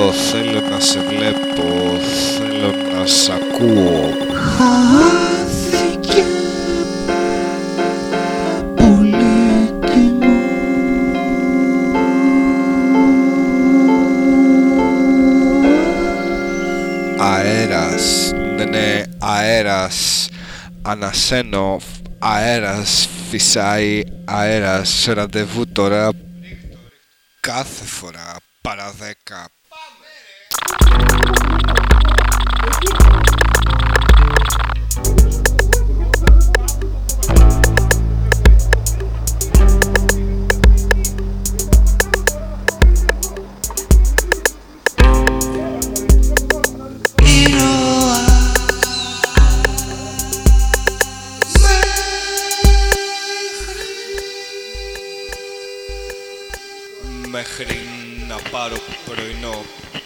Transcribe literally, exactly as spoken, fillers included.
ζω, θέλω να σε βλέπω, θέλω να σ' ακούω. Χάθηκε πολύτιμο. Αέρας, ναι ναι, αέρας, ανασένω, αέρας, φυσάει αέρας, ραντεβού τώρα, κάθε φορά, παρά δέκα. Μέχρι να πάρω πρωινό.